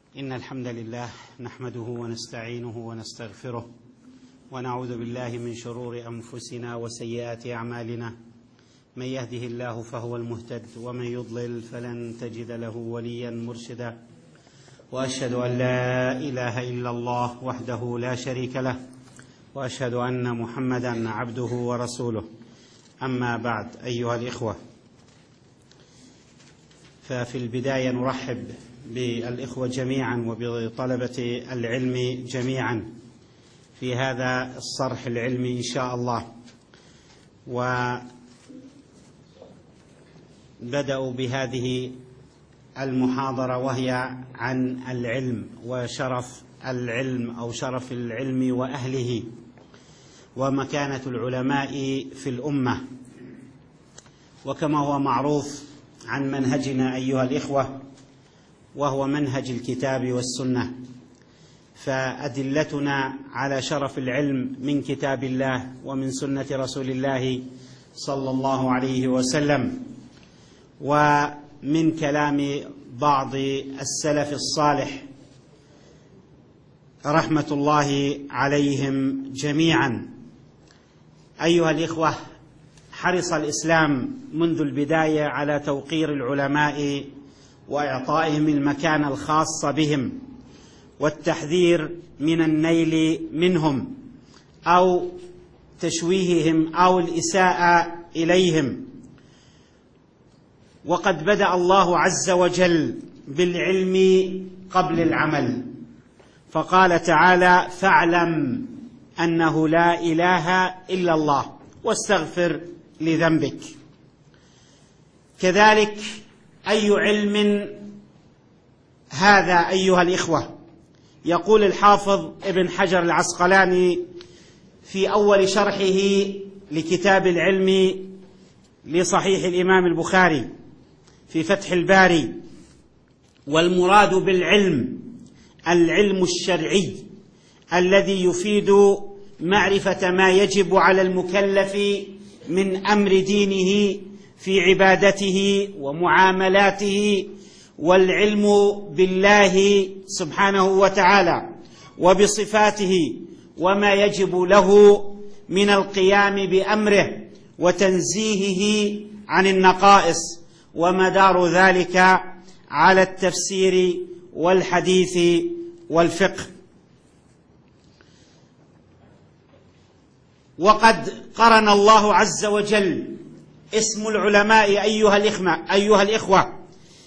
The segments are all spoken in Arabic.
إن الحمد لله نحمده ونستعينه ونستغفره ونعوذ بالله من شرور أنفسنا وسيئات أعمالنا. من يهده الله فهو المهتد ومن يضلل فلن تجد له وليا مرشدا. وأشهد أن لا إله إلا الله وحده لا شريك له، وأشهد أن محمدا عبده ورسوله. أما بعد، أيها الإخوة، ففي البداية نرحب بالإخوة جميعا وبطلبة العلم جميعا في هذا الصرح العلمي إن شاء الله. وبدأوا بهذه المحاضرة وهي عن العلم وشرف العلم أو شرف العلم وأهله ومكانة العلماء في الأمة. وكما هو معروف عن منهجنا أيها الإخوة، وهو منهج الكتاب والسنة، فأدلتنا على شرف العلم من كتاب الله ومن سنة رسول الله صلى الله عليه وسلم، ومن كلام بعض السلف الصالح رحمة الله عليهم جميعا. أيها الإخوة، حرص الإسلام منذ البداية على توقير العلماء وإعطائهم المكانة الخاصة بهم، والتحذير من النيل منهم أو تشويههم أو الإساءة إليهم. وقد بدأ الله عز وجل بالعلم قبل العمل، فقال تعالى: فاعلم أنه لا إله إلا الله واستغفر لذنبك. كذلك أي علم هذا أيها الإخوة؟ يقول الحافظ ابن حجر العسقلاني في أول شرحه لكتاب العلم لصحيح الإمام البخاري في فتح الباري: والمراد بالعلم العلم الشرعي الذي يفيد معرفة ما يجب على المكلف من أمر دينه في عبادته ومعاملاته، والعلم بالله سبحانه وتعالى وبصفاته وما يجب له من القيام بأمره وتنزيهه عن النقائص، ومدار ذلك على التفسير والحديث والفقه. وقد قرن الله عز وجل اسم العلماء أيها الإخوة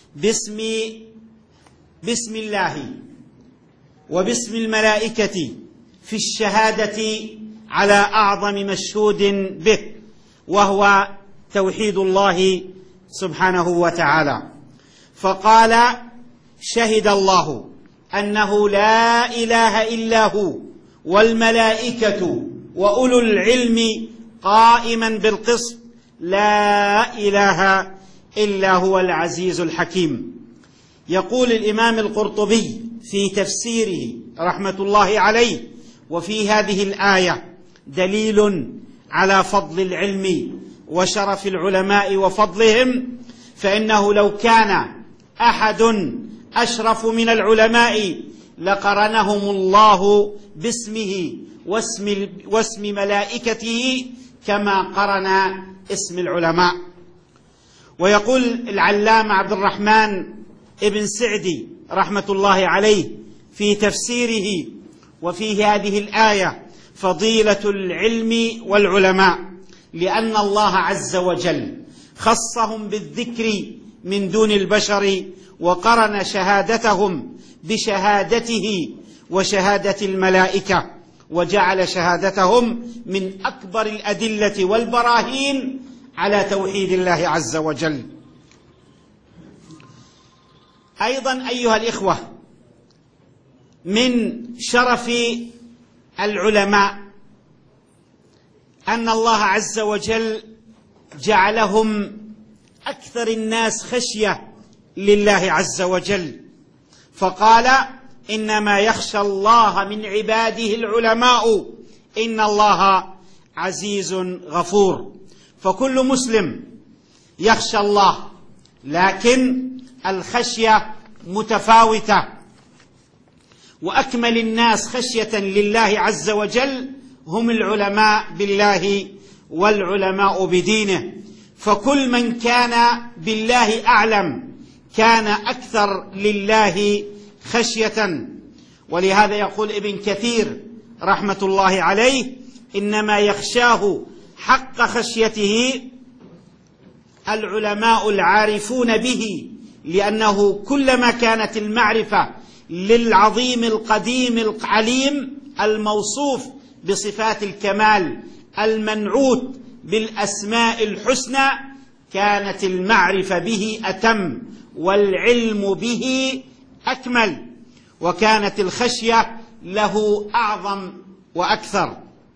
باسم الله وباسم الملائكة في الشهادة على أعظم مشهود به، وهو توحيد الله سبحانه وتعالى. فقال: شهد الله أنه لا إله إلا هو والملائكة وأولو العلم قائما بالقسط لا إله إلا هو العزيز الحكيم. يقول الإمام القرطبي في تفسيره رحمة الله عليه: وفي هذه الآية دليل على فضل العلم وشرف العلماء وفضلهم، فإنه لو كان أحد أشرف من العلماء لقرنهم الله باسمه واسم ملائكته كما قرن اسم العلماء. ويقول العلامة عبد الرحمن ابن سعدي رحمة الله عليه في تفسيره وفي هذه الآية: فضيلة العلم والعلماء لأن الله عز وجل خصهم بالذكر من دون البشر، وقرن شهادتهم بشهادته وشهادة الملائكة، وجعل شهادتهم من أكبر الأدلة والبراهين على توحيد الله عز وجل. أيضا أيها الإخوة، من شرف العلماء أن الله عز وجل جعلهم أكثر الناس خشية لله عز وجل، فقال: إنما يخشى الله من عباده العلماء إن الله عزيز غفور. فكل مسلم يخشى الله، لكن الخشية متفاوتة، وأكمل الناس خشية لله عز وجل هم العلماء بالله والعلماء بدينه، فكل من كان بالله أعلم كان أكثر لله خشية. ولهذا يقول ابن كثير رحمة الله عليه: إنما يخشاه حق خشيته العلماء العارفون به، لأنه كلما كانت المعرفة للعظيم القديم العليم الموصوف بصفات الكمال المنعوت بالأسماء الحسنى كانت المعرفة به أتم والعلم به أكمل، وكانت الخشية له أعظم وأكثر.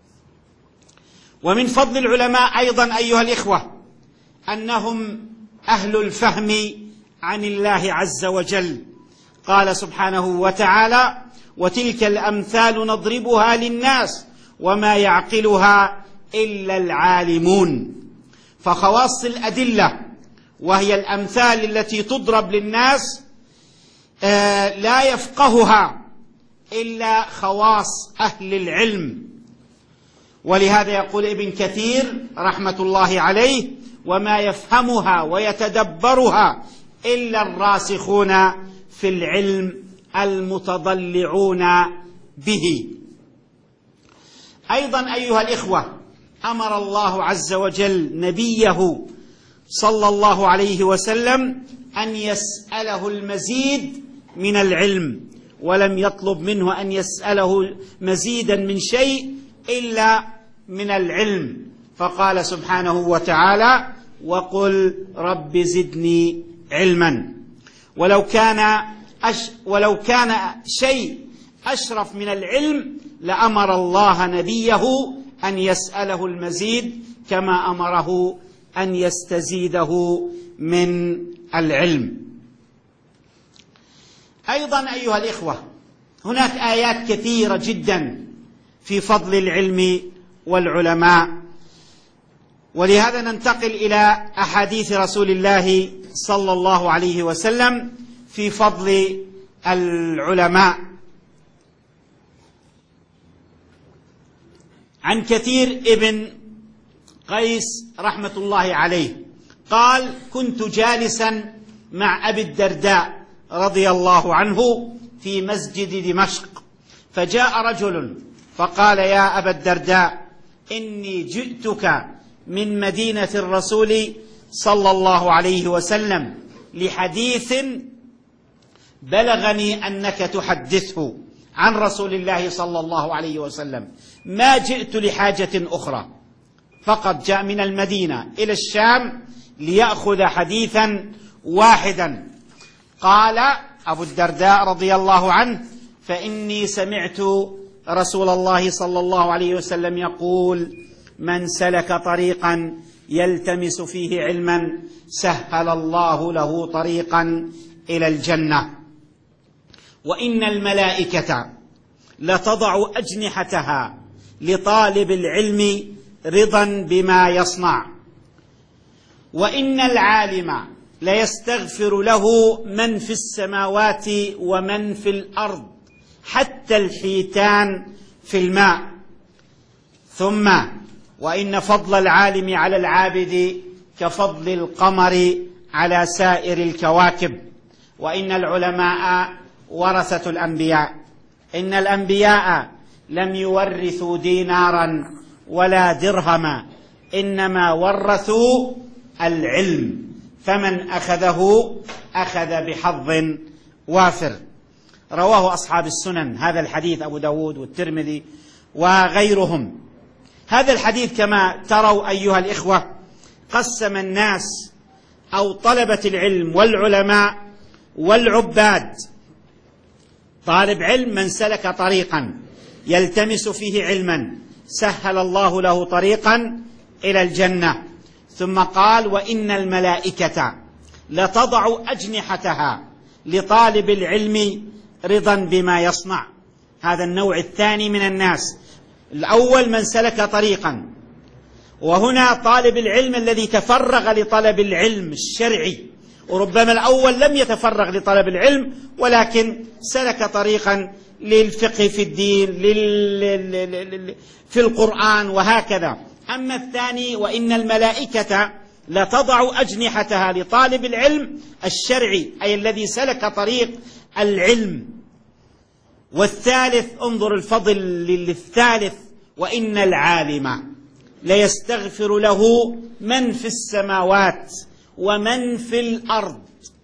ومن فضل العلماء أيضا أيها الإخوة أنهم أهل الفهم عن الله عز وجل. قال سبحانه وتعالى: وتلك الأمثال نضربها للناس وما يعقلها إلا العالمون. فخواص الأدلة وهي الأمثال التي تضرب للناس لا يفقهها إلا خواص أهل العلم. ولهذا يقول ابن كثير رحمة الله عليه: وما يفهمها ويتدبرها إلا الراسخون في العلم المتضلعون به. أيضا أيها الإخوة أمر الله عز وجل نبيه صلى الله عليه وسلم أن يسأله المزيد من العلم، ولم يطلب منه أن يسأله مزيدا من شيء إلا من العلم، فقال سبحانه وتعالى: وقل رب زدني علما. ولو كان شيء أشرف من العلم لأمر الله نبيه أن يسأله المزيد كما أمره أن يستزيده من العلم. أيضا أيها الإخوة هناك آيات كثيرة جدا في فضل العلم والعلماء، ولهذا ننتقل إلى أحاديث رسول الله صلى الله عليه وسلم في فضل العلماء. عن كثير ابن قيس رحمة الله عليه قال: كنت جالسا مع أبي الدرداء رضي الله عنه في مسجد دمشق، فجاء رجل فقال: يا أبا الدرداء، إني جئتك من مدينة الرسول صلى الله عليه وسلم لحديث بلغني أنك تحدثه عن رسول الله صلى الله عليه وسلم، ما جئت لحاجة أخرى، فقط جاء من المدينة إلى الشام ليأخذ حديثا واحدا. قال أبو الدرداء رضي الله عنه: فإني سمعت رسول الله صلى الله عليه وسلم يقول: من سلك طريقا يلتمس فيه علما سهل الله له طريقا إلى الجنة، وإن الملائكة لتضع أجنحتها لطالب العلم رضا بما يصنع، وإن العالم ليستغفر له من في السماوات ومن في الأرض حتى الحيتان في الماء، ثم وإن فضل العالم على العابد كفضل القمر على سائر الكواكب، وإن العلماء ورثة الأنبياء، إن الأنبياء لم يورثوا دينارا ولا درهما، إنما ورثوا العلم، فمن أخذه أخذ بحظ وافر. رواه أصحاب السنن هذا الحديث، أبو داود والترمذي وغيرهم. هذا الحديث كما تروا أيها الإخوة قسم الناس أو طلبة العلم والعلماء والعباد. طالب علم من سلك طريقا يلتمس فيه علما سهل الله له طريقا إلى الجنة. ثم قال: وإن الملائكة لتضع أجنحتها لطالب العلم رضا بما يصنع. هذا النوع الثاني من الناس. الأول من سلك طريقا، وهنا طالب العلم الذي تفرغ لطلب العلم الشرعي، وربما الأول لم يتفرغ لطلب العلم ولكن سلك طريقا للفقه في الدين، في القرآن وهكذا. أما الثاني وإن الملائكة لتضع أجنحتها لطالب العلم الشرعي، أي الذي سلك طريق العلم. والثالث انظر الفضل للثالث، وإن العالم ليستغفر له من في السماوات ومن في الأرض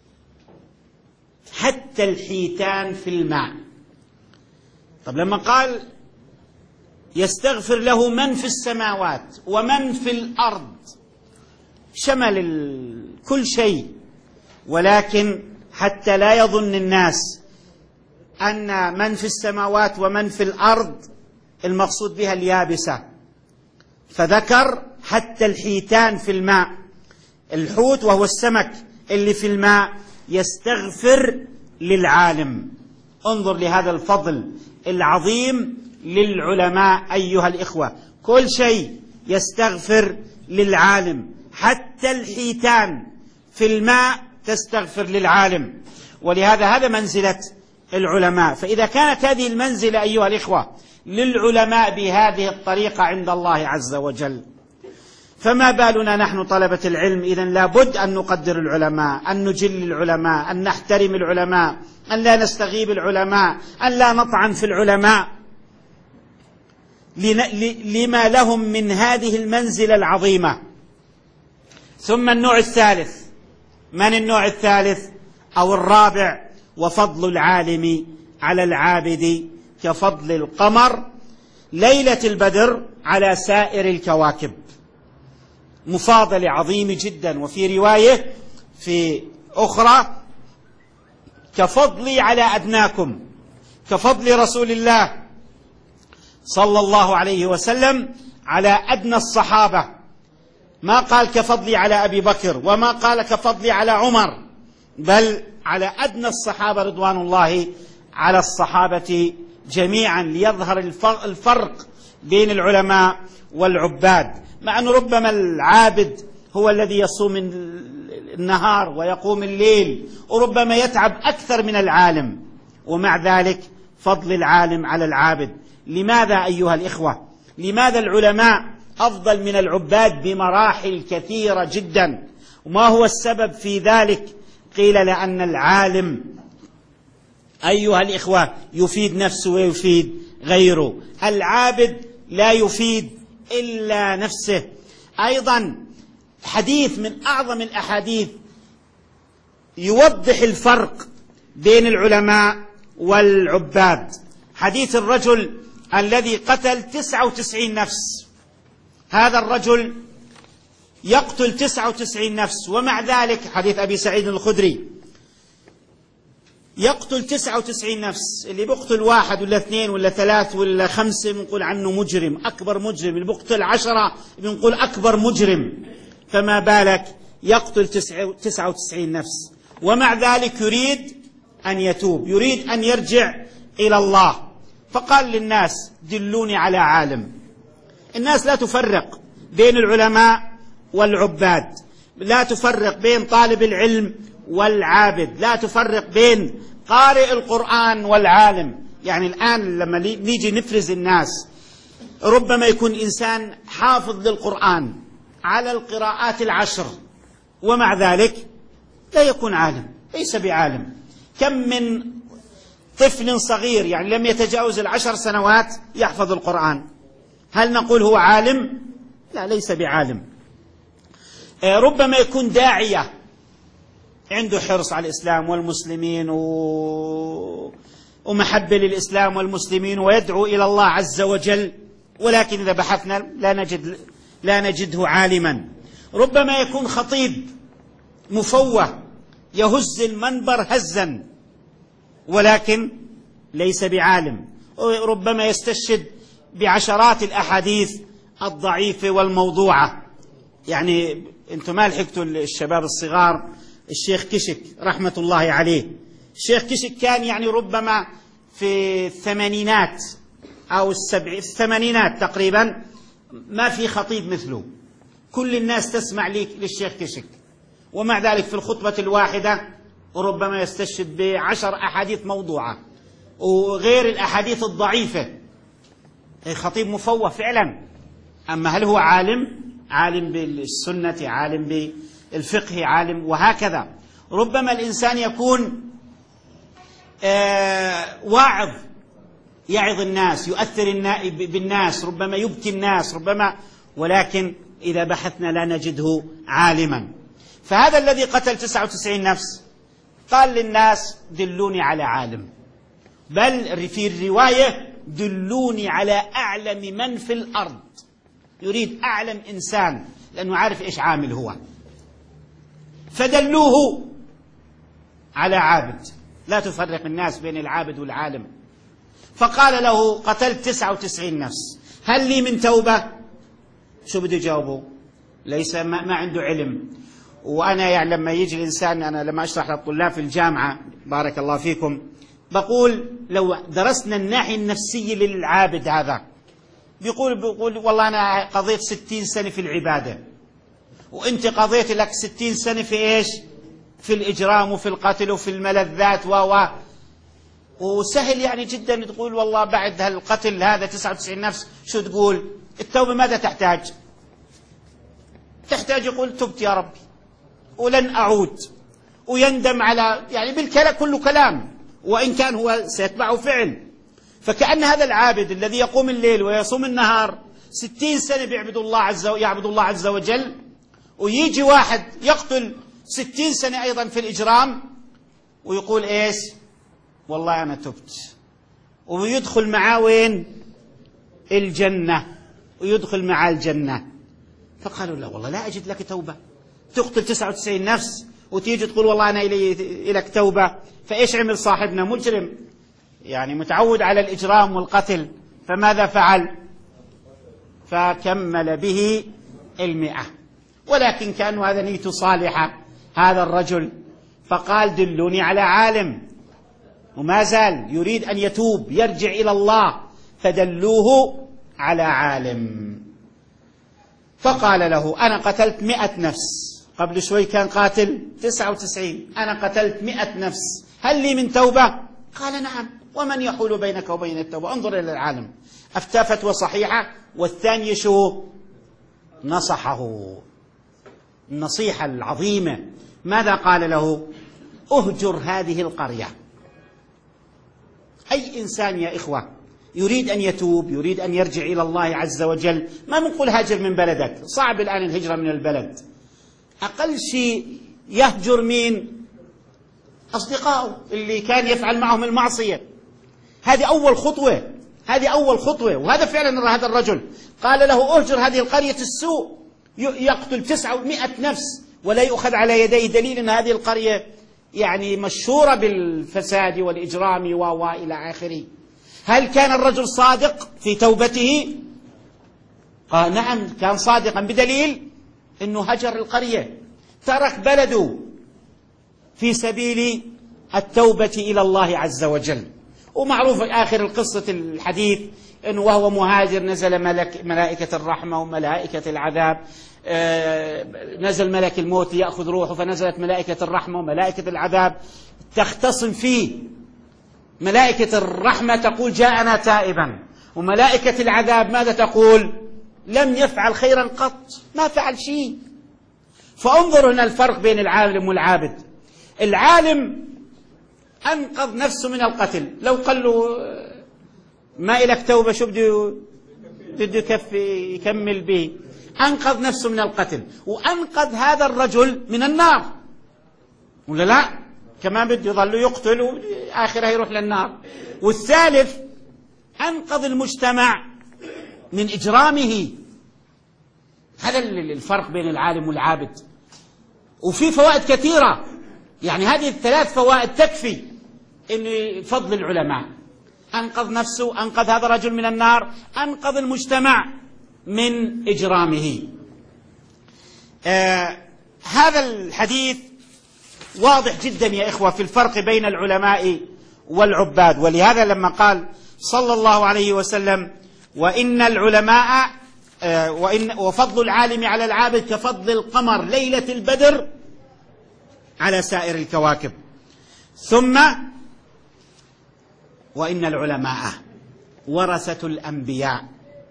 حتى الحيتان في الماء. طب لما قال يستغفر له من في السماوات ومن في الأرض شمل كل شيء، ولكن حتى لا يظن الناس أن من في السماوات ومن في الأرض المقصود بها اليابسة، فذكر حتى الحيتان في الماء. الحوت وهو السمك اللي في الماء يستغفر للعالم. انظر لهذا الفضل العظيم للعلماء أيها الإخوة، كل شيء يستغفر للعالم، حتى الحيتان في الماء تستغفر للعالم. ولهذا هذا منزلة العلماء. فإذا كانت هذه المنزلة أيها الإخوة للعلماء بهذه الطريقة عند الله عز وجل، فما بالنا نحن طلبة العلم؟ إذن لابد أن نقدر العلماء، أن نجل العلماء، أن نحترم العلماء، أن لا نستغيب العلماء، أن لا نطعن في العلماء، لما لهم من هذه المنزلة العظيمة. ثم النوع الثالث، من النوع الثالث أو الرابع؟ وفضل العالم على العابد كفضل القمر ليلة البدر على سائر الكواكب. مفاضلة عظيمة جدا. وفي رواية في أخرى كفضلي على أدناكم، كفضل رسول الله صلى الله عليه وسلم على أدنى الصحابة. ما قال كفضلي على أبي بكر، وما قال كفضلي على عمر، بل على أدنى الصحابة رضوان الله على الصحابة جميعا، ليظهر الفرق بين العلماء والعباد. مع أن ربما العابد هو الذي يصوم النهار ويقوم الليل، وربما يتعب أكثر من العالم، ومع ذلك فضل العالم على العابد. لماذا أيها الإخوة؟ لماذا العلماء أفضل من العباد بمراحل كثيرة جدا؟ وما هو السبب في ذلك؟ قيل لأن العالم أيها الإخوة يفيد نفسه ويفيد غيره، العابد لا يفيد إلا نفسه. أيضا حديث من أعظم الأحاديث يوضح الفرق بين العلماء والعباد، حديث الرجل الذي قتل 99 نفس. هذا الرجل يقتل 99 نفس، ومع ذلك حديث أبي سعيد الخدري يقتل 99 نفس. اللي بيقتل 1 ولا 2 ولا 3 ولا 5 بنقول عنه مجرم، أكبر مجرم. اللي بيقتل 10 بنقول أكبر مجرم، فما بالك يقتل 99 نفس، ومع ذلك يريد أن يتوب، يريد أن يرجع إلى الله. فقال للناس دلوني على عالم. الناس لا تفرق بين العلماء والعباد، لا تفرق بين طالب العلم والعابد، لا تفرق بين قارئ القرآن والعالم. يعني الآن لما نيجي نفرز الناس، ربما يكون إنسان حافظ للقرآن على القراءات 10، ومع ذلك لا يكون عالم، ليس بعالم. كم من طفل صغير يعني لم يتجاوز 10 سنوات يحفظ القرآن، هل نقول هو عالم؟ لا، ليس بعالم. ربما يكون داعية عنده حرص على الإسلام والمسلمين ومحبة للإسلام والمسلمين ويدعو إلى الله عز وجل، ولكن إذا بحثنا لا نجده عالما. ربما يكون خطيب مفوه يهز المنبر هزا، ولكن ليس بعالم. ربما يستشهد بعشرات الأحاديث الضعيفة والموضوعة. يعني أنتم ما لحقتوا الشباب الصغار، الشيخ كشك رحمة الله عليه، الشيخ كشك كان يعني ربما في الثمانينات أو الثمانينات تقريبا ما في خطيب مثله، كل الناس تسمع للشيخ كشك، ومع ذلك في الخطبة الواحدة ربما يستشهد ب10 أحاديث موضوعة، وغير الأحاديث الضعيفة. خطيب مفوه فعلا، أما هل هو عالم بالسنة، عالم بالفقه، عالم وهكذا. ربما الإنسان يكون واعظ، يعظ الناس، يؤثر بالناس، ربما يبكي الناس، ربما، ولكن إذا بحثنا لا نجده عالما. فهذا الذي قتل 99 نفس قال للناس دلوني على عالم، بل في الرواية دلوني على أعلم من في الأرض، يريد أعلم إنسان لأنه عارف إيش عامل هو. فدلوه على عابد، لا تفرق الناس بين العابد والعالم. فقال له قتلت 99 نفس، هل لي من توبة؟ شو بده يجاوبه؟ ليس ما عنده علم. وأنا يعني لما يجي الإنسان، أنا لما أشرح للطلاب في الجامعة بارك الله فيكم، بقول لو درسنا الناحية النفسية للعابد هذا، بيقول والله أنا قضيت 60 سنة في العبادة، وأنت قضيت لك 60 سنة في إيش؟ في الإجرام وفي القتل وفي الملذات وسهل يعني جدا تقول والله بعد هالقتل هذا 99 نفس شو تقول؟ التوبة ماذا تحتاج؟ تحتاج يقول تبت يا ربي ولن أعود، ويندم على يعني بالكلام، كله كلام، وإن كان هو سيتبعه فعل. فكأن هذا العابد الذي يقوم الليل ويصوم النهار 60 سنة يعبد الله عز وجل، ويجي واحد يقتل 60 سنة أيضا في الإجرام ويقول إيش؟ والله أنا تبت، ويدخل معاه وين؟ الجنة، ويدخل معاه الجنة. فقالوا لا والله لا أجد لك توبة، تقتل 99 نفس وتيجي تقول والله أنا إليك توبة. فإيش عمل صاحبنا؟ مجرم يعني متعود على الإجرام والقتل، فماذا فعل؟ فكمل به 100. ولكن كان هذا نيته صالحة هذا الرجل، فقال دلوني على عالم، وما زال يريد أن يتوب يرجع إلى الله، فدلوه على عالم. فقال له أنا قتلت 100 نفس، قبل شوي كان قاتل 99، أنا قتلت 100 نفس، هل لي من توبة؟ قال نعم، ومن يحول بينك وبين التوبة؟ انظر إلى العالم، أفتى فتوى صحيحة، والثاني شو؟ نصحه النصيحة العظيمة. ماذا قال له؟ أهجر هذه القرية. أي إنسان يا إخوة يريد أن يتوب، يريد أن يرجع إلى الله عز وجل، ما بنقول هاجر من بلدك، صعب الآن الهجرة من البلد، أقل شيء يهجر مين؟ أصدقائه اللي كان يفعل معهم المعصية. هذه أول خطوة، وهذا فعلا هذا الرجل قال له أهجر هذه القرية السوء، يقتل 900 نفس ولا يؤخذ على يديه دليل أن هذه القرية يعني مشهورة بالفساد والإجرام وإلى آخره. هل كان الرجل صادق في توبته؟ قال نعم كان صادقا، بدليل أنه هجر القرية، ترك بلده في سبيل التوبة إلى الله عز وجل. ومعروف آخر القصة الحديث أنه وهو مهاجر نزل ملائكة الرحمة وملائكة العذاب، نزل ملك الموت يأخذ روحه، فنزلت ملائكة الرحمة وملائكة العذاب تختصم فيه. ملائكة الرحمة تقول جاءنا تائبا، وملائكة العذاب ماذا تقول؟ لم يفعل خيرا قط، ما فعل شيء. فانظر هنا الفرق بين العالم والعابد. العالم أنقذ نفسه من القتل، لو قال له ما إلك توبة شو بده يكمل به؟ أنقذ نفسه من القتل، وأنقذ هذا الرجل من النار، ولا لا؟ كمان بده يظل يقتل وآخره يروح للنار. والثالث أنقذ المجتمع من إجرامه. هذا الفرق بين العالم والعابد. وفي فوائد كثيرة، يعني هذه الثلاث فوائد تكفي إن فضل العلماء. أنقذ نفسه، أنقذ هذا الرجل من النار، أنقذ المجتمع من إجرامه. هذا الحديث واضح جدا يا إخوة في الفرق بين العلماء والعباد. ولهذا لما قال صلى الله عليه وسلم وإن العلماء وفضل العالم على العابد كفضل القمر ليلة البدر على سائر الكواكب. ثم وإن العلماء ورثة الأنبياء.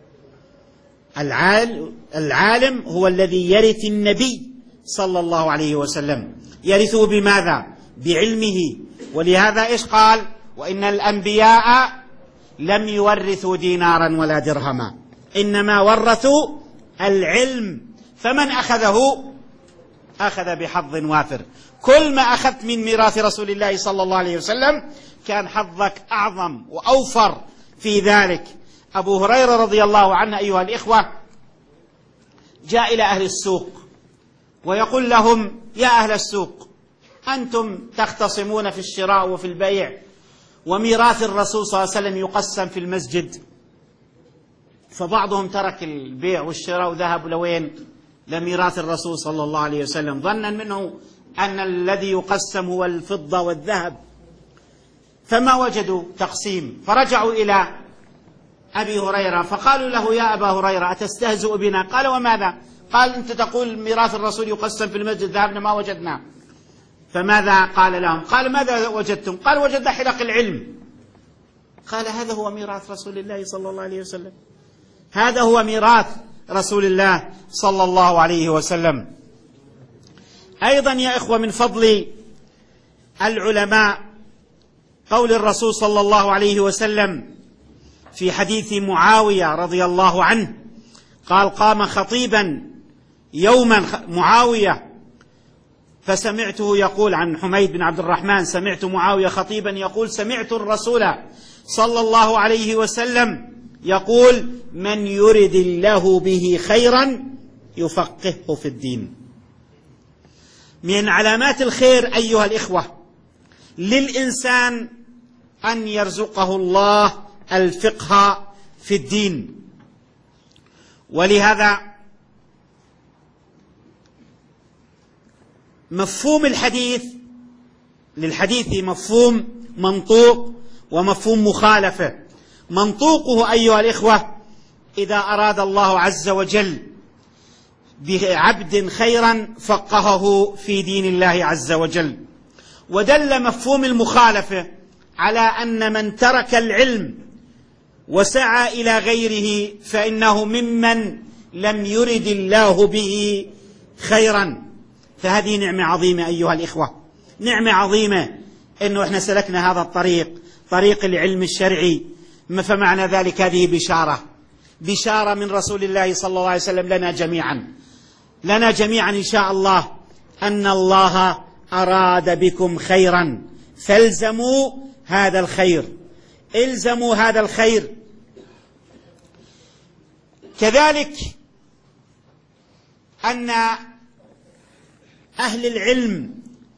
العالم هو الذي يرث النبي صلى الله عليه وسلم. يرثه بماذا؟ بعلمه. ولهذا إيش قال؟ وإن الأنبياء لم يورثوا دينارا ولا درهما، إنما ورثوا العلم، فمن أخذه أخذ بحظ وافر. كل ما أخذت من ميراث رسول الله صلى الله عليه وسلم كان حظك أعظم وأوفر في ذلك. أبو هريرة رضي الله عنه أيها الإخوة جاء إلى أهل السوق ويقول لهم: يا أهل السوق، أنتم تختصمون في الشراء وفي البيع، وميراث الرسول صلى الله عليه وسلم يقسم في المسجد. فبعضهم ترك البيع والشراء وذهب لوين؟ لميراث الرسول صلى الله عليه وسلم، ظنا منه أن الذي يقسم هو الفضة والذهب، فما وجدوا تقسيم. فرجعوا إلى أبي هريرة فقالوا له: يا أبا هريرة، أتستهزئ بنا؟ قال: وماذا؟ قال: أنت تقول ميراث الرسول يقسم في المسجد، ذهبنا ما وجدنا. فماذا قال لهم؟ قال: ماذا وجدتم؟ قال: وجدنا حلق العلم. قال: هذا هو ميراث رسول الله صلى الله عليه وسلم، هذا هو ميراث رسول الله صلى الله عليه وسلم. أيضا يا إخوة من فضل العلماء قول الرسول صلى الله عليه وسلم في حديث معاوية رضي الله عنه قال: قام خطيبا يوما معاوية فسمعته يقول، عن حميد بن عبد الرحمن: سمعت معاوية خطيبا يقول: سمعت الرسول صلى الله عليه وسلم يقول: من يرد الله به خيرا يفقهه في الدين. من علامات الخير أيها الإخوة للإنسان أن يرزقه الله الفقه في الدين. ولهذا مفهوم الحديث للحديث مفهوم منطوق ومفهوم مخالفة. منطوقه أيها الإخوة: إذا أراد الله عز وجل بعبد خيرا فقهه في دين الله عز وجل. ودل مفهوم المخالفة على أن من ترك العلم وسعى إلى غيره فإنه ممن لم يرد الله به خيرا. فهذه نعمة عظيمة أيها الإخوة، نعمة عظيمة إنه إحنا سلكنا هذا الطريق، طريق العلم الشرعي. فمعنى ذلك هذه بشارة من رسول الله صلى الله عليه وسلم لنا جميعا إن شاء الله، أن الله أراد بكم خيرا فالزموا هذا الخير، الزموا هذا الخير. كذلك أن أهل العلم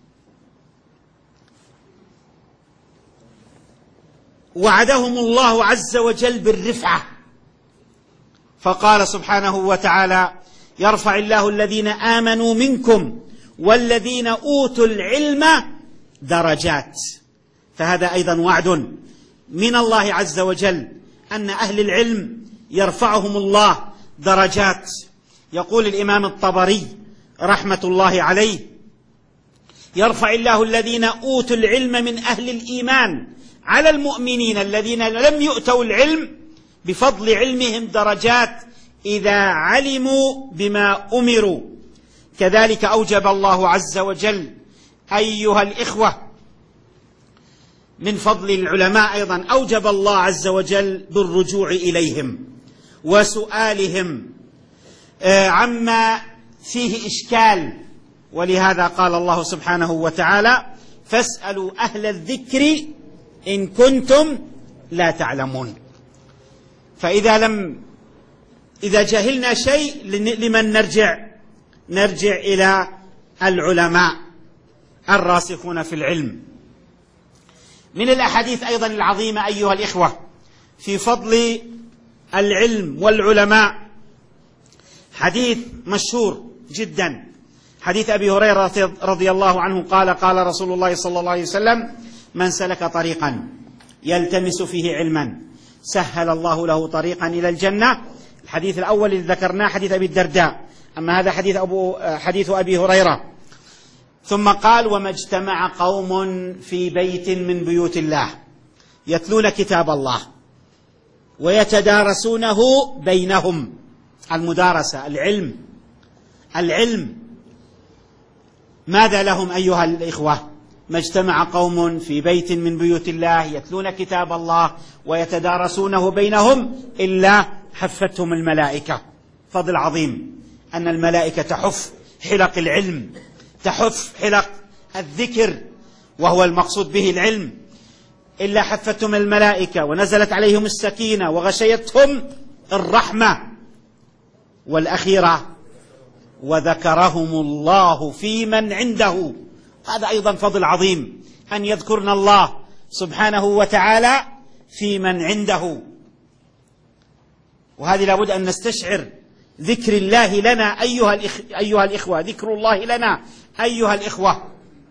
وعدهم الله عز وجل بالرفعة، فقال سبحانه وتعالى: يرفع الله الذين آمنوا منكم والذين أوتوا العلم درجات. فهذا أيضا وعد من الله عز وجل أن أهل العلم يرفعهم الله درجات. يقول الإمام الطبري رحمة الله عليه: يرفع الله الذين أوتوا العلم من أهل الإيمان على المؤمنين الذين لم يؤتوا العلم بفضل علمهم درجات إذا علموا بما أمروا. كذلك أوجب الله عز وجل أيها الإخوة من فضل العلماء أيضا، أوجب الله عز وجل بالرجوع إليهم وسؤالهم عما فيه إشكال. ولهذا قال الله سبحانه وتعالى: فاسألوا أهل الذكر إن كنتم لا تعلمون. فإذا جهلنا شيء لمن نرجع إلى العلماء الراسخون في العلم. من الأحاديث أيضا العظيمة أيها الإخوة في فضل العلم والعلماء حديث مشهور جدا، حديث أبي هريرة رضي الله عنه قال: قال رسول الله صلى الله عليه وسلم: من سلك طريقا يلتمس فيه علما سهل الله له طريقا إلى الجنة. الحديث الأول الذي ذكرناه حديث أبي الدرداء، أما هذا حديث أبي هريرة. ثم قال: وما اجتمع قوم في بيت من بيوت الله يتلون كتاب الله ويتدارسونه بينهم. المدارسة، العلم ماذا لهم أيها الإخوة؟ ما اجتمع قوم في بيت من بيوت الله يتلون كتاب الله ويتدارسونه بينهم إلا حفتهم الملائكة. فضل عظيم أن الملائكة تحف حلق العلم، تحف حلق الذكر، وهو المقصود به العلم. إلا حفتهم الملائكة ونزلت عليهم السكينة وغشيتهم الرحمة. والأخيرة وذكرهم الله في من عنده. هذا أيضا فضل عظيم، أن يذكرنا الله سبحانه وتعالى في من عنده. وهذه لابد أن نستشعر ذكر الله لنا أيها الإخوة، ذكر الله لنا أيها الإخوة.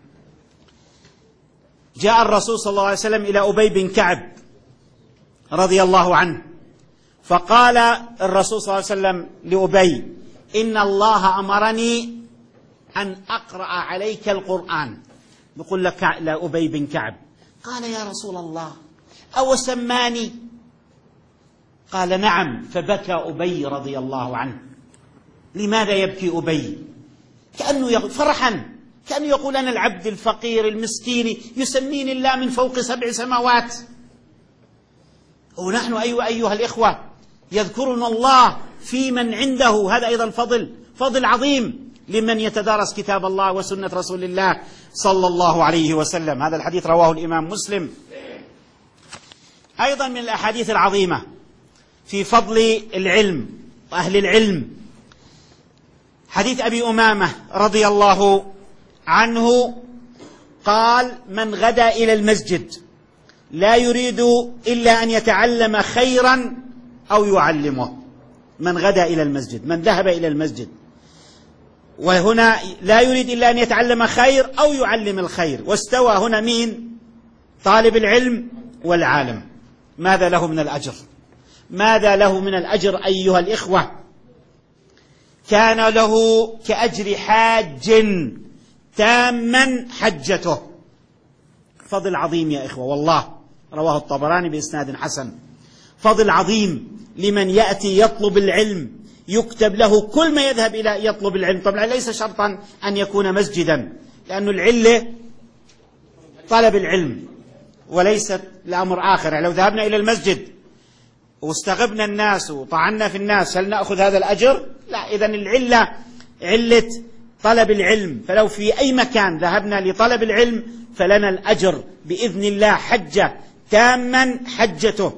جاء الرسول صلى الله عليه وسلم إلى أبي بن كعب رضي الله عنه، فقال الرسول صلى الله عليه وسلم لأبي: إن الله أمرني أن أقرأ عليك القرآن. يقول لك لأبي بن كعب: قال: يا رسول الله أو سماني؟ قال: نعم. فبكى أبي رضي الله عنه. لماذا يبكي أبي؟ كأنه فرحا، كأنه يقول: أنا العبد الفقير المسكين يسميني الله من فوق 7 سماوات. ونحن أيها الإخوة يذكرنا الله في من عنده. هذا أيضا فضل عظيم لمن يتدارس كتاب الله وسنة رسول الله صلى الله عليه وسلم. هذا الحديث رواه الإمام مسلم. أيضا من الأحاديث العظيمة في فضل العلم وأهل العلم حديث أبي أمامة رضي الله عنه قال: من غدا إلى المسجد لا يريد إلا أن يتعلم خيرا أو يعلمه. من غدا إلى المسجد، من ذهب إلى المسجد، وهنا لا يريد إلا أن يتعلم خير أو يعلم الخير. واستوى هنا مين؟ طالب العلم والعالم. ماذا له من الأجر؟ ماذا له من الأجر أيها الإخوة؟ كان له كأجر حاج تاما حجته. فضل عظيم يا إخوة والله، رواه الطبراني بإسناد حسن. فضل عظيم لمن يأتي يطلب العلم، يكتب له كل ما يذهب إلى يطلب العلم. طبعا ليس شرطا أن يكون مسجدا، لأن العلة طلب العلم وليست لأمر آخر. لو ذهبنا إلى المسجد واستغبنا الناس وطعنا في الناس هل نأخذ هذا الأجر؟ لا. إذن العلة علة طلب العلم. فلو في أي مكان ذهبنا لطلب العلم فلنا الأجر بإذن الله حجة تاما حجته.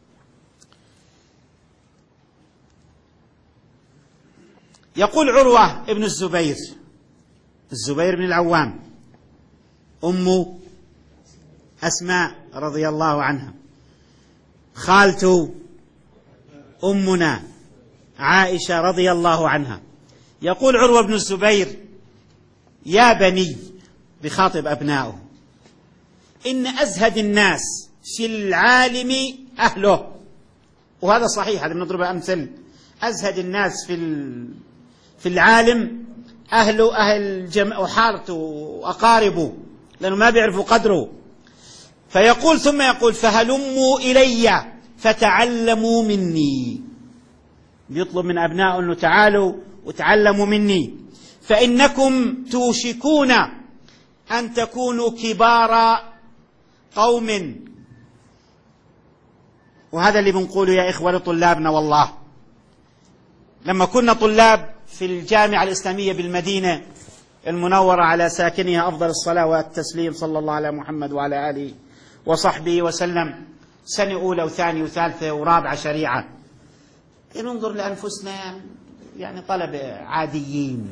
يقول عروة ابن الزبير بن العوام: أم أسماء رضي الله عنها، خالته أمنا عائشة رضي الله عنها. يقول عروة بن الزبير: يا بني، بخاطب أبنائه، إن أزهد الناس في العالم أهله. وهذا صحيح، هذا بنضرب أمثل. أزهد الناس في العالم أهله، أهل وحارته وأقاربه، لأنه ما بيعرفوا قدره. فيقول ثم يقول: فهلموا إلي فتعلموا مني. بيطلب من أبنائه أنه تعالوا وتعلموا مني، فإنكم توشكون أن تكونوا كبار قوم. وهذا اللي بنقوله يا إخوة لطلابنا. والله لما كنا طلاب في الجامعة الإسلامية بالمدينة المنورة على ساكنها أفضل الصلاة والتسليم صلى الله على محمد وعلى آله وصحبه وسلم، سنة أولى وثانية وثالثة ورابعة شريعة، ننظر لأنفسنا يعني طلبة عاديين،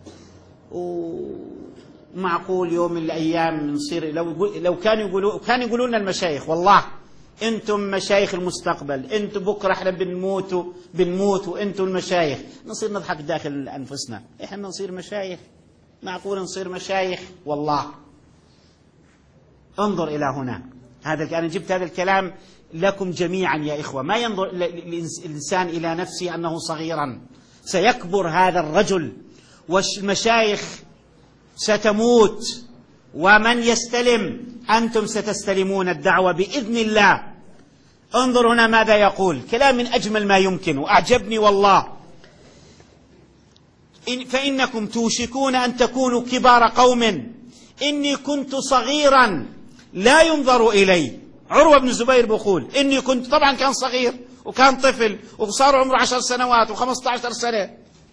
ومعقول يوم من الأيام نصير لو كانوا يقولوا لنا المشايخ: والله أنتم مشايخ المستقبل، أنتم بكرة احنا بنموت وأنتم المشايخ، نصير نضحك داخل أنفسنا. إحنا نصير مشايخ؟ معقول نصير مشايخ؟ والله انظر إلى هنا. أنا جبت هذا الكلام لكم جميعا يا إخوة. ما ينظر الإنسان إلى نفسه أنه صغيرا، سيكبر هذا الرجل، والمشايخ ستموت، ومن يستلم أنتم ستستلمون الدعوة بإذن الله. انظر هنا ماذا يقول، كلام من أجمل ما يمكن وأعجبني والله. فإنكم توشكون أن تكونوا كبار قوم، إني كنت صغيرا لا ينظر إلي. عروة بن الزبير بيقول إني كنت، طبعا كان صغير وكان طفل وصار عمره 10 سنوات و15 سنة،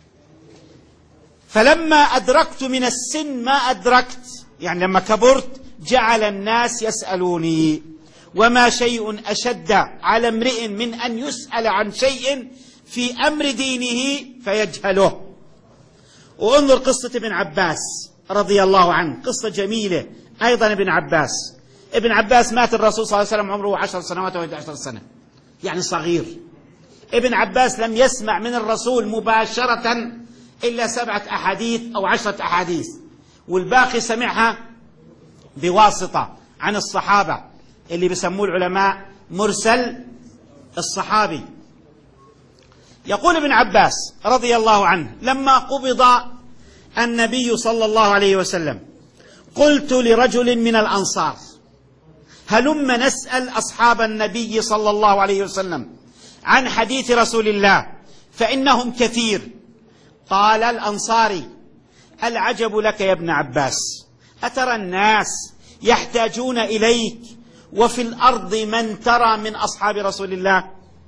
فلما أدركت من السن ما أدركت، يعني لما كبرت جعل الناس يسألوني، وما شيء أشد على امرئ من أن يسأل عن شيء في أمر دينه فيجهله. وانظر قصة ابن عباس رضي الله عنه، قصة جميلة أيضا. ابن عباس مات الرسول صلى الله عليه وسلم عمره 10 سنوات أو 11 سنة، يعني صغير. ابن عباس لم يسمع من الرسول مباشرة إلا 7 أحاديث أو 10 أحاديث، والباقي سمعها بواسطة عن الصحابة اللي بيسموه العلماء مرسل الصحابي. يقول ابن عباس رضي الله عنه: لما قبض النبي صلى الله عليه وسلم قلت لرجل من الأنصار: هلم نسأل أصحاب النبي صلى الله عليه وسلم عن حديث رسول الله فإنهم كثير. قال الأنصاري: العجب لك يا ابن عباس، أترى الناس يحتاجون إليك وفي الأرض من ترى من أصحاب رسول الله؟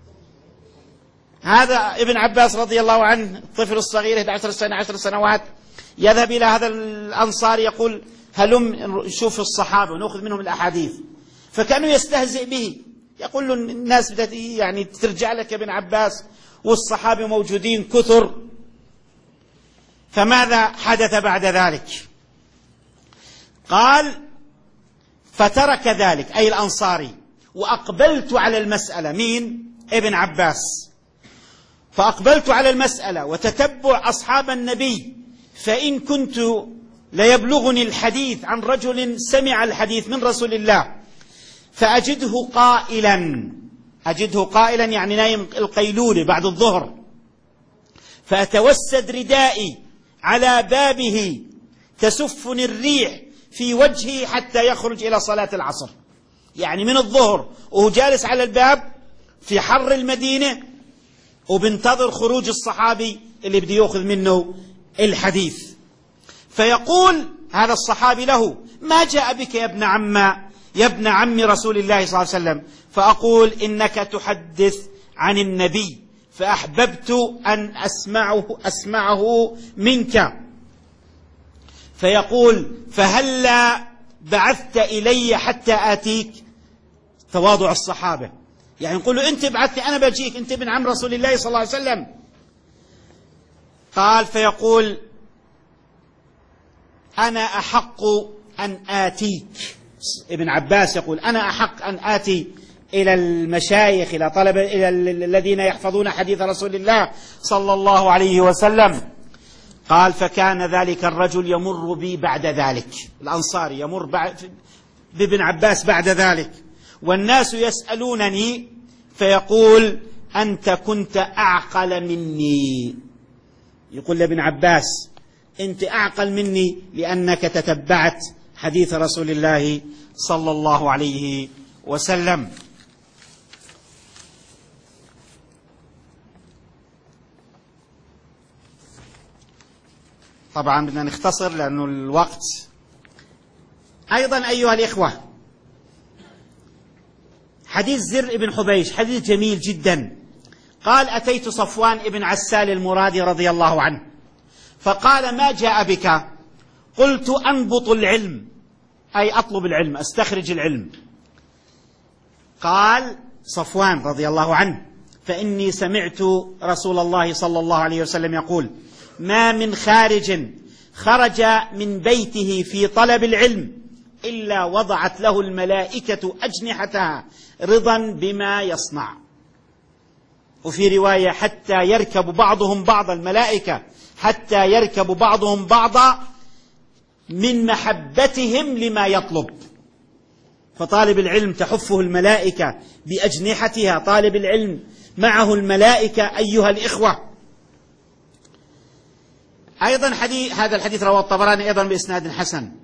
هذا ابن عباس رضي الله عنه الطفل الصغير 11 سنة 10 سنوات يذهب إلى هذا الأنصار يقول: هلم شوف الصحابة ونأخذ منهم الأحاديث. فكانوا يستهزئ به، يقول له الناس بدأت يعني ترجع لك يا ابن عباس والصحابة موجودين كثر. فماذا حدث بعد ذلك؟ قال: فترك ذلك أي الأنصاري وأقبلت على المسألة. مين؟ ابن عباس. فأقبلت على المسألة وتتبع أصحاب النبي، فإن كنت ليبلغني الحديث عن رجل سمع الحديث من رسول الله فأجده قائلا يعني نايم القيلولة بعد الظهر، فأتوسد ردائي على بابه تسفني الريح في وجهي حتى يخرج إلى صلاة العصر. يعني من الظهر وهو جالس على الباب في حر المدينة وبنتظر خروج الصحابي اللي بده يأخذ منه الحديث. فيقول هذا الصحابي له: ما جاء بك يا ابن عم رسول الله صلى الله عليه وسلم؟ فأقول: إنك تحدث عن النبي فأحببت أن أسمعه منك. فيقول: فهلا بعثت إلي حتى آتيك؟ تواضع الصحابة، يعني يقول له: أنت بعثت أنا بجيك، أنت ابن عم رسول الله صلى الله عليه وسلم. قال: فيقول: أنا أحق أن آتيك. ابن عباس يقول: أنا أحق أن آتي إلى المشايخ، إلى الذين يحفظون حديث رسول الله صلى الله عليه وسلم. قال: فكان ذلك الرجل يمر بي بعد ذلك، الأنصاري يمر بابن عباس بعد ذلك، والناس يسألونني فيقول: أنت كنت أعقل مني. يقول لابن عباس: أنت أعقل مني لأنك تتبعت حديث رسول الله صلى الله عليه وسلم. طبعا بدنا نختصر لأنه الوقت. أيضا أيها الإخوة، حديث زر بن حبيش حديث جميل جدا. قال: أتيت صفوان بن عسال المرادي رضي الله عنه فقال: ما جاء بك؟ قلت: أنبط العلم، أي أطلب العلم، أستخرج العلم. قال صفوان رضي الله عنه: فإني سمعت رسول الله صلى الله عليه وسلم يقول: ما من خارج خرج من بيته في طلب العلم إلا وضعت له الملائكة أجنحتها رضا بما يصنع. وفي رواية: حتى يركب بعضهم بعض، الملائكة حتى يركب بعضهم بعضا من محبتهم لما يطلب. فطالب العلم تحفه الملائكة بأجنحتها، طالب العلم معه الملائكة أيها الإخوة. أيضا هذا الحديث رواه الطبراني أيضا بإسناد حسن.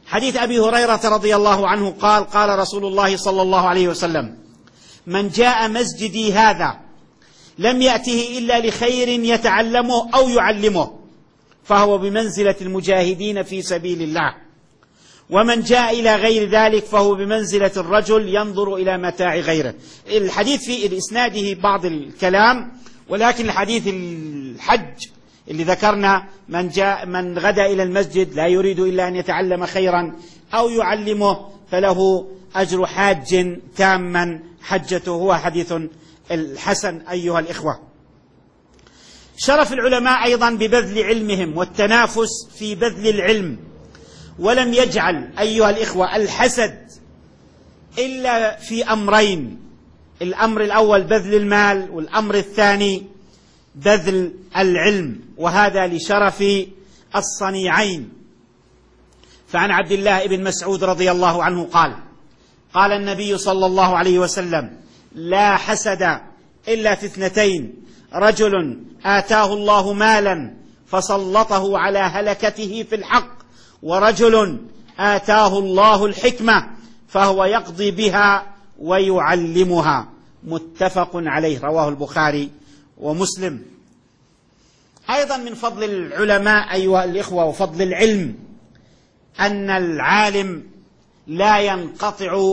حديث أبي هريرة رضي الله عنه قال: قال رسول الله صلى الله عليه وسلم: من جاء مسجدي هذا لم يأته إلا لخير يتعلمه أو يعلمه فهو بمنزلة المجاهدين في سبيل الله، ومن جاء إلى غير ذلك فهو بمنزلة الرجل ينظر إلى متاع غيره. الحديث في إسناده بعض الكلام، ولكن الحديث الحج اللي ذكرنا: من غدا إلى المسجد لا يريد إلا أن يتعلم خيرا أو يعلمه فله أجر حاج تاما حجته، هو حديث الحسن أيها الإخوة. شرف العلماء أيضا ببذل علمهم والتنافس في بذل العلم، ولم يجعل أيها الإخوة الحسد إلا في أمرين: الأمر الأول بذل المال، والأمر الثاني بذل العلم، وهذا لشرف الصنيعين. فعن عبد الله بن مسعود رضي الله عنه قال: قال النبي صلى الله عليه وسلم: لا حسد إلا في اثنتين: رجل آتاه الله مالا فسلطه على هلكته في الحق، ورجل آتاه الله الحكمة فهو يقضي بها ويعلمها. متفق عليه، رواه البخاري ومسلم. أيضا من فضل العلماء أيها الإخوة وفضل العلم أن العالم لا ينقطع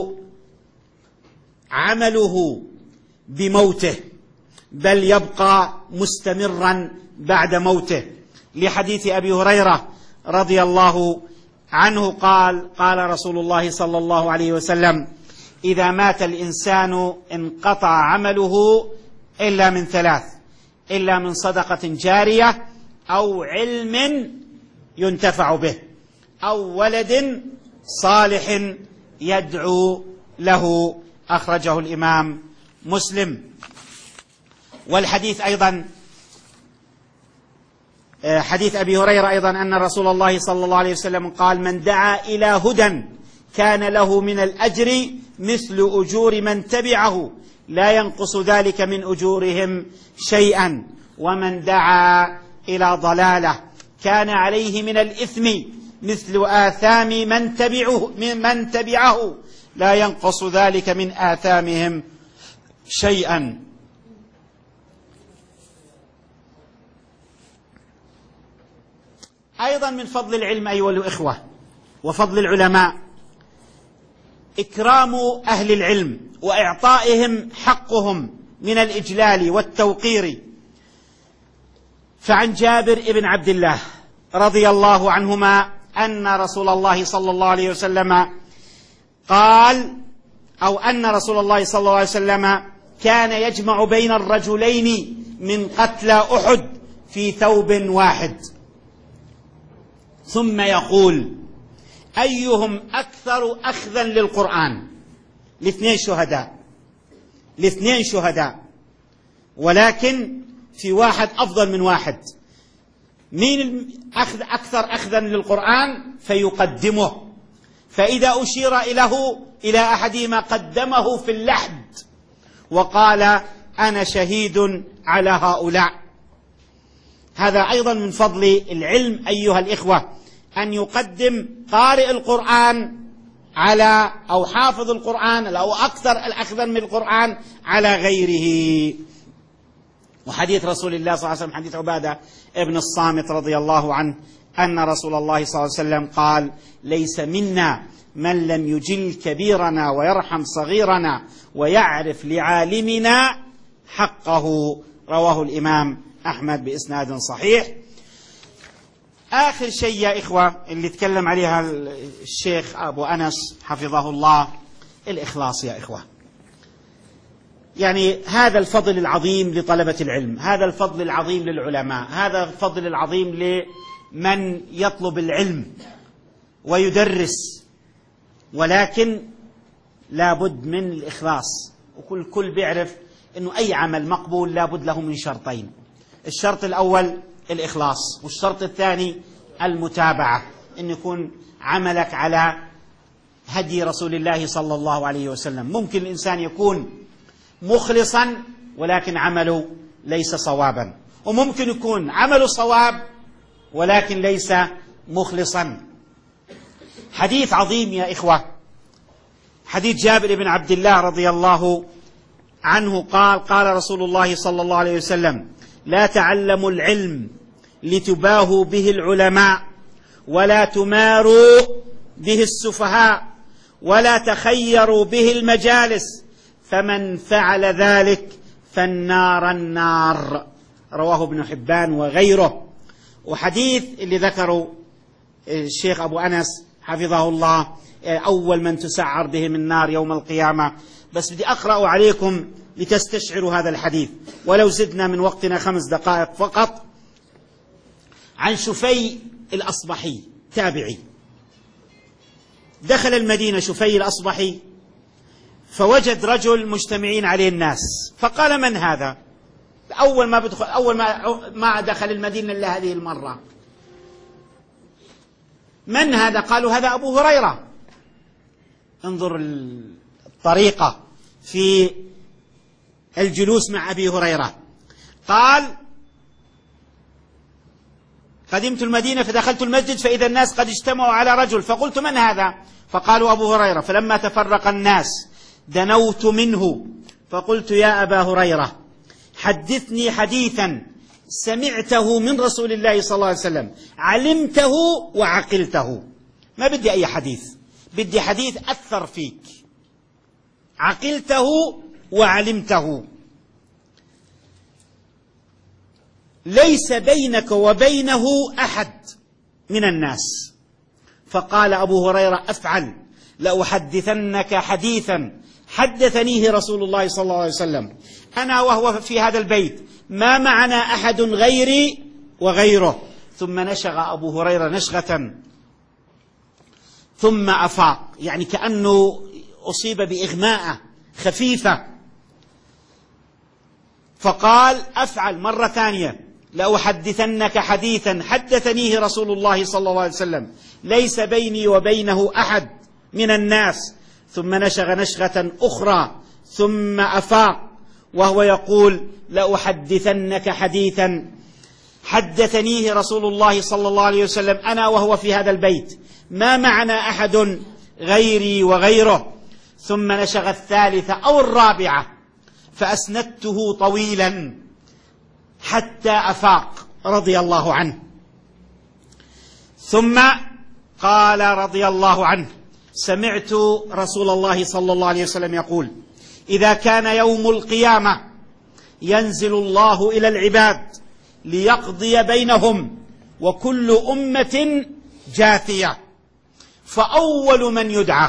عمله بموته، بل يبقى مستمرا بعد موته، لحديث أبي هريرة رضي الله عنه قال: قال رسول الله صلى الله عليه وسلم: إذا مات الإنسان انقطع عمله إلا من ثلاث: إلا من صدقة جارية، أو علم ينتفع به، أو ولد صالح يدعو له. أخرجه الإمام مسلم. والحديث أيضا حديث أبي هريرة أيضا أن رسول الله صلى الله عليه وسلم قال: من دعا إلى هدى كان له من الأجر مثل أجور من تبعه لا ينقص ذلك من أجورهم شيئا، ومن دعا إلى ضلالة كان عليه من الإثم مثل آثام من تبعه لا ينقص ذلك من آثامهم شيئا. أيضا من فضل العلم أيها الإخوة وفضل العلماء إكرام أهل العلم وإعطائهم حقهم من الإجلال والتوقير. فعن جابر بن عبد الله رضي الله عنهما أن رسول الله صلى الله عليه وسلم قال: أو أن رسول الله صلى الله عليه وسلم كان يجمع بين الرجلين من قتلى أحد في ثوب واحد، ثم يقول: أيهم أكثر أخذا للقرآن؟ الاثنين شهداء، ولكن في واحد أفضل من واحد. مين أكثر أخذا للقرآن؟ فيقدمه، فإذا أشير إلى أحدهما قدمه في اللحد وقال: أنا شهيد على هؤلاء. هذا أيضا من فضل العلم أيها الإخوة، أن يقدم قارئ القرآن على أو حافظ القرآن أو أكثر الأخذا من القرآن على غيره. وحديث رسول الله صلى الله عليه وسلم حديث عبادة ابن الصامت رضي الله عنه أن رسول الله صلى الله عليه وسلم قال: ليس منا من لم يجل كبيرنا ويرحم صغيرنا ويعرف لعالمنا حقه. رواه الإمام أحمد بإسناد صحيح. آخر شيء يا إخوة اللي تكلم عليها الشيخ أبو أنس حفظه الله، الإخلاص يا إخوة. يعني هذا الفضل العظيم لطلبة العلم، هذا الفضل العظيم للعلماء، هذا الفضل العظيم لمن يطلب العلم ويدرس، ولكن لابد من الإخلاص. وكل بيعرف أنه أي عمل مقبول لابد له من شرطين: الشرط الأول الإخلاص، والشرط الثاني المتابعة، أن يكون عملك على هدي رسول الله صلى الله عليه وسلم. ممكن الإنسان يكون مخلصا ولكن عمله ليس صوابا، وممكن يكون عمله صواب ولكن ليس مخلصا. حديث عظيم يا إخوة، حديث جابر بن عبد الله رضي الله عنه قال رسول الله صلى الله عليه وسلم: لا تعلموا العلم لتباهوا به العلماء، ولا تماروا به السفهاء، ولا تخيروا به المجالس، فمن فعل ذلك فالنار النار. رواه ابن حبان وغيره. وحديث اللي ذكره الشيخ أبو أنس حفظه الله أول من تسعر بهم النار يوم القيامة. بس بدي أقرأ عليكم لتستشعروا هذا الحديث، ولو زدنا من وقتنا 5 دقائق فقط. عن شفي الأصبحي تابعي، دخل المدينة شفي الأصبحي فوجد رجل مجتمعين عليه الناس، فقال: من هذا؟ أول ما دخل المدينة إلا هذه المرة. من هذا؟ قالوا: هذا أبو هريرة. انظر الطريقة في الجلوس مع أبي هريرة. قال: قدمت المدينة فدخلت المسجد فإذا الناس قد اجتمعوا على رجل، فقلت: من هذا؟ فقالوا: أبو هريرة. فلما تفرق الناس دنوت منه فقلت: يا أبا هريرة، حدثني حديثا سمعته من رسول الله صلى الله عليه وسلم علمته وعقلته. ما بدي أي حديث، بدي حديث أثر فيك، عقلته وعلمته. ليس بينك وبينه أحد من الناس. فقال أبو هريرة: أفعل، لأحدثنك حديثا حدثنيه رسول الله صلى الله عليه وسلم أنا وهو في هذا البيت، ما معنا أحد غيري وغيره. ثم نشغ أبو هريرة نشغة ثم أفاق، يعني كأنه أصيب بإغماءة خفيفة. فقال: أفعل مرة ثانية، لأحدثنك حديثا حدثنيه رسول الله صلى الله عليه وسلم ليس بيني وبينه أحد من الناس. ثم نشغ نشغة أخرى ثم أفاق وهو يقول: لأحدثنك حديثا حدثنيه رسول الله صلى الله عليه وسلم أنا وهو في هذا البيت، ما معنا أحد غيري وغيره. ثم نشغ الثالثة أو الرابعة فأسندته طويلا حتى أفاق رضي الله عنه. ثم قال رضي الله عنه: سمعت رسول الله صلى الله عليه وسلم يقول: إذا كان يوم القيامة ينزل الله إلى العباد ليقضي بينهم وكل أمة جاثية، فأول من يدعى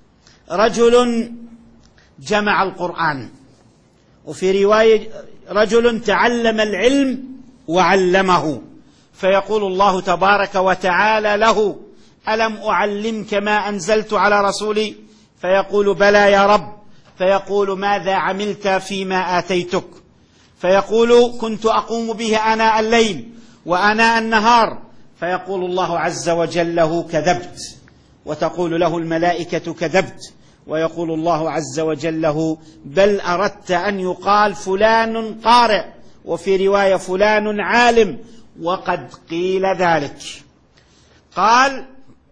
رجل جمع القرآن، وفي رواية رجل تعلم العلم وعلمه، فيقول الله تبارك وتعالى له: ألم أعلمك ما أنزلت على رسولي؟ فيقول: بلى يا رب. فيقول: ماذا عملت فيما آتيتك؟ فيقول: كنت أقوم به آناء الليل وآناء النهار. فيقول الله عز وجل له: كذبت. وتقول له الملائكة: كذبت. ويقول الله عز وجل له: بل أردت أن يقال فلان قارئ، وفي رواية فلان عالم، وقد قيل ذلك. قال: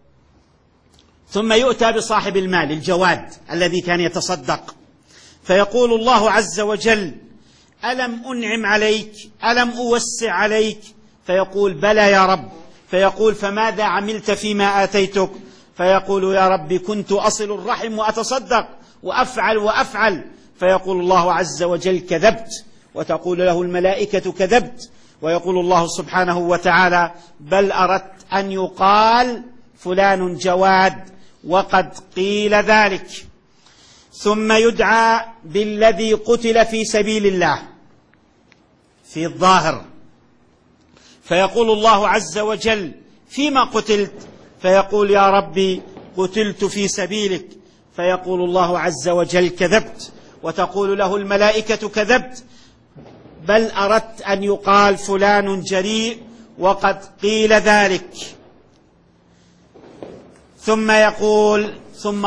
ثم يؤتى بصاحب المال الجواد الذي كان يتصدق، فيقول الله عز وجل: ألم أنعم عليك؟ ألم أوسع عليك؟ فيقول: بلى يا رب. فيقول: فماذا عملت فيما آتيتك؟ فيقول: يا رب كنت أصل الرحم وأتصدق وأفعل وأفعل. فيقول الله عز وجل: كذبت. وتقول له الملائكة: كذبت. ويقول الله سبحانه وتعالى: بل أردت أن يقال فلان جواد، وقد قيل ذلك. ثم يدعى بالذي قتل في سبيل الله في الظاهر، فيقول الله عز وجل: فيما قتلت؟ فيقول: يا ربي قتلت في سبيلك. فيقول الله عز وجل: كذبت. وتقول له الملائكة: كذبت، بل أردت أن يقال فلان جريء، وقد قيل ذلك. ثم يقول: ثم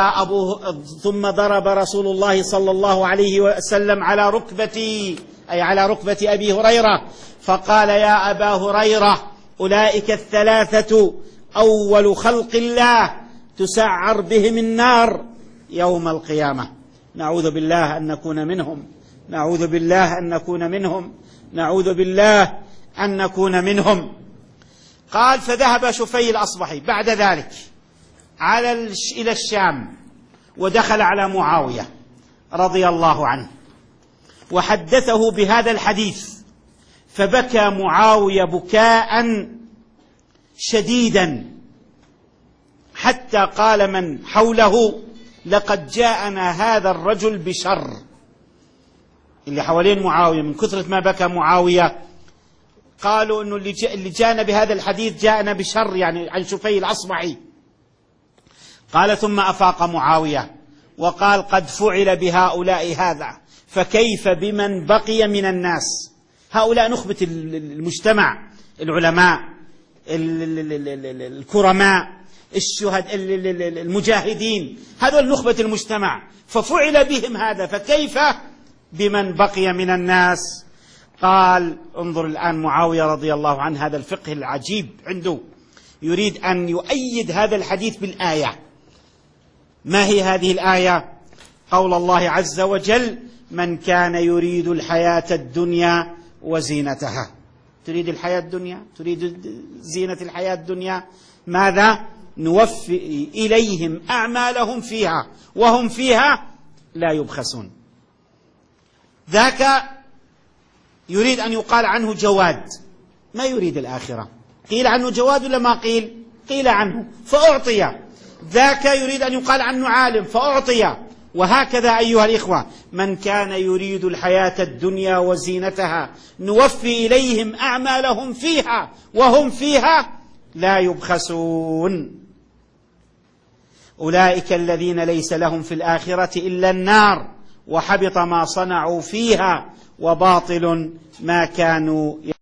ضرب رسول الله صلى الله عليه وسلم على ركبتي، أي على ركبة أبي هريرة، فقال: يا أبا هريرة، أولئك الثلاثة أول خلق الله تسعر بهم النار يوم القيامة. نعوذ بالله أن نكون منهم، نعوذ بالله أن نكون منهم، نعوذ بالله أن نكون منهم. قال: فذهب شفي الأصبحي بعد ذلك إلى الشام، ودخل على معاوية رضي الله عنه وحدثه بهذا الحديث، فبكى معاوية بكاء شديدا حتى قال من حوله: لقد جاءنا هذا الرجل بشر. اللي حوالين معاوية من كثرة ما بكى معاوية قالوا أنه اللي جاءنا بهذا الحديث جاءنا بشر، يعني عن شفي الأصبحي. قال: ثم أفاق معاوية وقال: قد فعل بهؤلاء هذا، فكيف بمن بقي من الناس؟ هؤلاء نخبة المجتمع، العلماء، الكرماء، الشهداء، المجاهدين، هذول نخبة المجتمع، ففعل بهم هذا، فكيف بمن بقي من الناس؟ قال: انظر الآن معاوية رضي الله عنه، هذا الفقه العجيب عنده، يريد أن يؤيد هذا الحديث بالآية. ما هي هذه الآية؟ قول الله عز وجل: من كان يريد الحياة الدنيا وزينتها. تريد الحياة الدنيا، تريد زينة الحياة الدنيا، ماذا؟ نوفي إليهم أعمالهم فيها وهم فيها لا يبخسون. ذاك يريد أن يقال عنه جواد، ما يريد الآخرة. قيل عنه جواد ولا ما قيل؟ قيل عنه فأعطي. ذاك يريد أن يقال عنه عالم فأعطي. وهكذا أيها الإخوة، من كان يريد الحياة الدنيا وزينتها نوفي إليهم أعمالهم فيها وهم فيها لا يبخسون. أولئك الذين ليس لهم في الآخرة إلا النار وحبط ما صنعوا فيها وباطل ما كانوا